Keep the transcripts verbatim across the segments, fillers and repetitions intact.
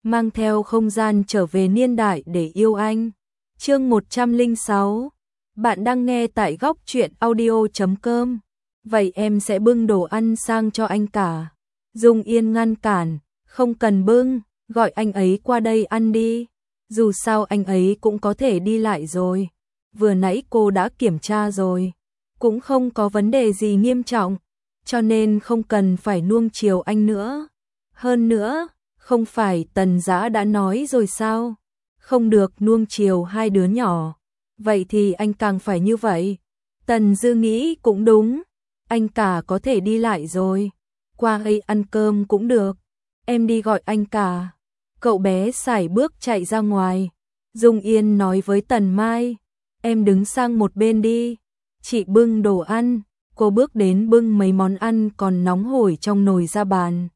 mang theo không gian trở về niên đại để yêu anh. Chương một trăm lẻ sáu. Bạn đang nghe tại góc truyện audio chấm com. Vậy em sẽ bưng đồ ăn sang cho anh cả. Dung Yên ngăn cản, không cần bưng, gọi anh ấy qua đây ăn đi. Dù sao anh ấy cũng có thể đi lại rồi. Vừa nãy cô đã kiểm tra rồi, cũng không có vấn đề gì nghiêm trọng, cho nên không cần phải nuông chiều anh nữa. Hơn nữa, không phải Tần Dã đã nói rồi sao? Không được nuông chiều hai đứa nhỏ. Vậy thì anh càng phải như vậy. Tần Dư nghĩ cũng đúng, anh cả có thể đi lại rồi, qua đây ăn cơm cũng được. Em đi gọi anh cả. Cậu bé sải bước chạy ra ngoài. Dung Yên nói với Tần Mai, em đứng sang một bên đi, chị bưng đồ ăn. Cô bước đến bưng mấy món ăn còn nóng hổi trong nồi ra bàn.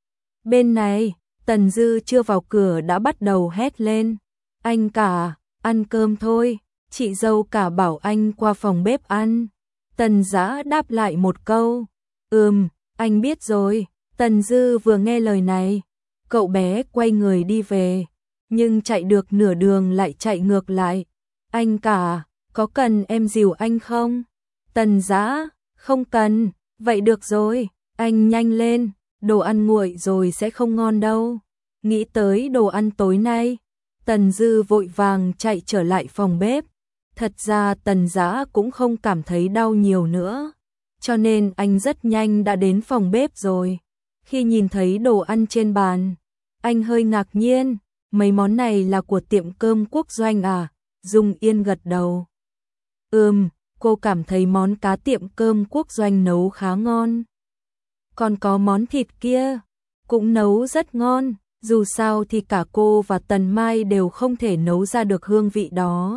Bên này, Tần Dư chưa vào cửa đã bắt đầu hét lên, anh cả, ăn cơm thôi, chị dâu cả bảo anh qua phòng bếp ăn. Tần Dã đáp lại một câu, ừm, anh biết rồi. Tần Dư vừa nghe lời này, cậu bé quay người đi về, nhưng chạy được nửa đường lại chạy ngược lại. Anh cả, có cần em dìu anh không? Tần Dã, không cần, vậy được rồi, anh nhanh lên, đồ ăn nguội rồi sẽ không ngon đâu. Nghĩ tới đồ ăn tối nay, Tần Dư vội vàng chạy trở lại phòng bếp. Thật ra Tần Dã cũng không cảm thấy đau nhiều nữa, cho nên anh rất nhanh đã đến phòng bếp rồi. Khi nhìn thấy đồ ăn trên bàn, anh hơi ngạc nhiên, mấy món này là của tiệm cơm Quốc Doanh à? Dung Yên gật đầu. Ừm, cô cảm thấy món cá tiệm cơm Quốc Doanh nấu khá ngon. Còn có món thịt kia, cũng nấu rất ngon, dù sao thì cả cô và Tần Mai đều không thể nấu ra được hương vị đó.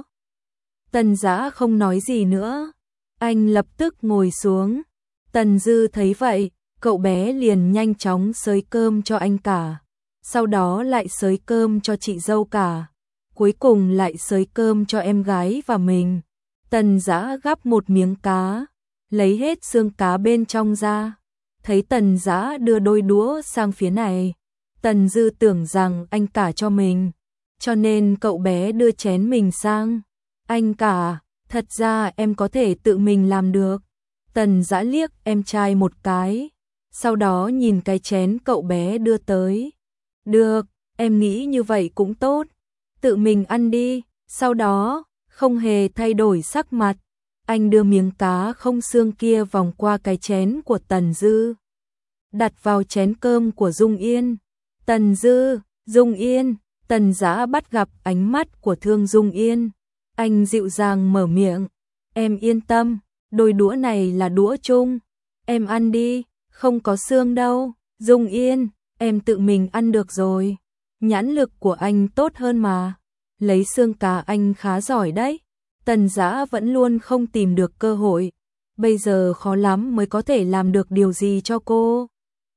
Tần Dã không nói gì nữa, anh lập tức ngồi xuống. Tần Dư thấy vậy, cậu bé liền nhanh chóng xới cơm cho anh cả, sau đó lại xới cơm cho chị dâu cả, cuối cùng lại xới cơm cho em gái và mình. Tần Dã gắp một miếng cá, lấy hết xương cá bên trong ra. Thấy Tần Dã đưa đôi đũa sang phía này, Tần Dư tưởng rằng anh cả cho mình, cho nên cậu bé đưa chén mình sang. Anh cả, thật ra em có thể tự mình làm được. Tần Dã liếc em trai một cái, sau đó nhìn cái chén cậu bé đưa tới. Được, em nghĩ như vậy cũng tốt, tự mình ăn đi. Sau đó, không hề thay đổi sắc mặt, anh đưa miếng cá không xương kia vòng qua cái chén của Tần Dư, đặt vào chén cơm của Dung Yên. Tần Dư, Dung Yên, Tần Dã bắt gặp ánh mắt của Thương Dung Yên. Anh dịu dàng mở miệng, em yên tâm, đôi đũa này là đũa chung, em ăn đi, không có xương đâu. Dung Yên, em tự mình ăn được rồi, nhãn lực của anh tốt hơn mà, lấy xương cá anh khá giỏi đấy. Tần Dã vẫn luôn không tìm được cơ hội, bây giờ khó lắm mới có thể làm được điều gì cho cô.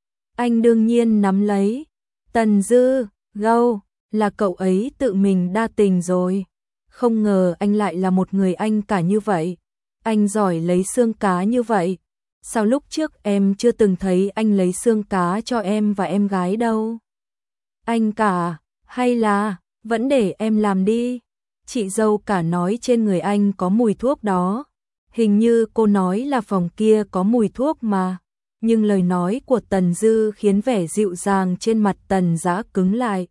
Anh đương nhiên nắm lấy. Tần Dư, gâu, là cậu ấy tự mình đa tình rồi. Không ngờ anh lại là một người anh cả như vậy. Anh giỏi lấy xương cá như vậy. Sao lúc trước em chưa từng thấy anh lấy xương cá cho em và em gái đâu? Anh cả, hay là vẫn để em làm đi. Chị dâu cả nói trên người anh có mùi thuốc đó. Hình như cô nói là phòng kia có mùi thuốc mà. Nhưng lời nói của Tần Dư khiến vẻ dịu dàng trên mặt Tần Dã cứng lại.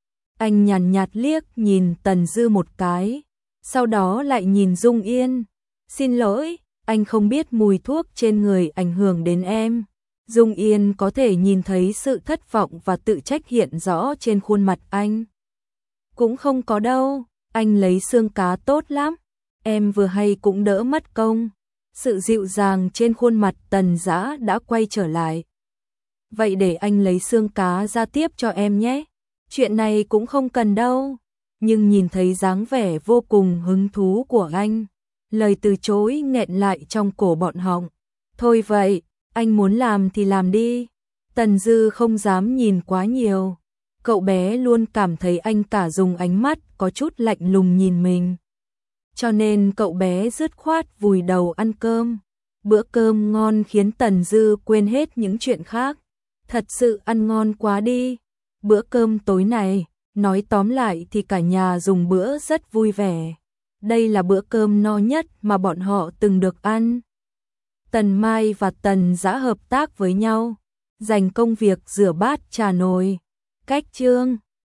Anh nhàn nhạt liếc nhìn Tần Dư một cái, sau đó lại nhìn Dung Yên. Xin lỗi, anh không biết mùi thuốc trên người ảnh hưởng đến em. Dung Yên có thể nhìn thấy sự thất vọng và tự trách hiện rõ trên khuôn mặt anh. Cũng không có đâu, anh lấy xương cá tốt lắm, em vừa hay cũng đỡ mất công. Sự dịu dàng trên khuôn mặt Tần Dã đã quay trở lại. Vậy để anh lấy xương cá ra tiếp cho em nhé. Chuyện này cũng không cần đâu. Nhưng nhìn thấy dáng vẻ vô cùng hứng thú của anh, lời từ chối nghẹn lại trong cổ bọn họng. Thôi vậy, anh muốn làm thì làm đi. Tần Dư không dám nhìn quá nhiều. Cậu bé luôn cảm thấy anh cả dùng ánh mắt có chút lạnh lùng nhìn mình. Cho nên cậu bé dứt khoát vùi đầu ăn cơm. Bữa cơm ngon khiến Tần Dư quên hết những chuyện khác. Thật sự ăn ngon quá đi. Bữa cơm tối này, Nói tóm lại thì cả nhà dùng bữa rất vui vẻ. Đây là bữa cơm no nhất mà bọn họ từng được ăn. Tần Mai và Tần Dã hợp tác với nhau, dành công việc rửa bát trà nồi. Cách chương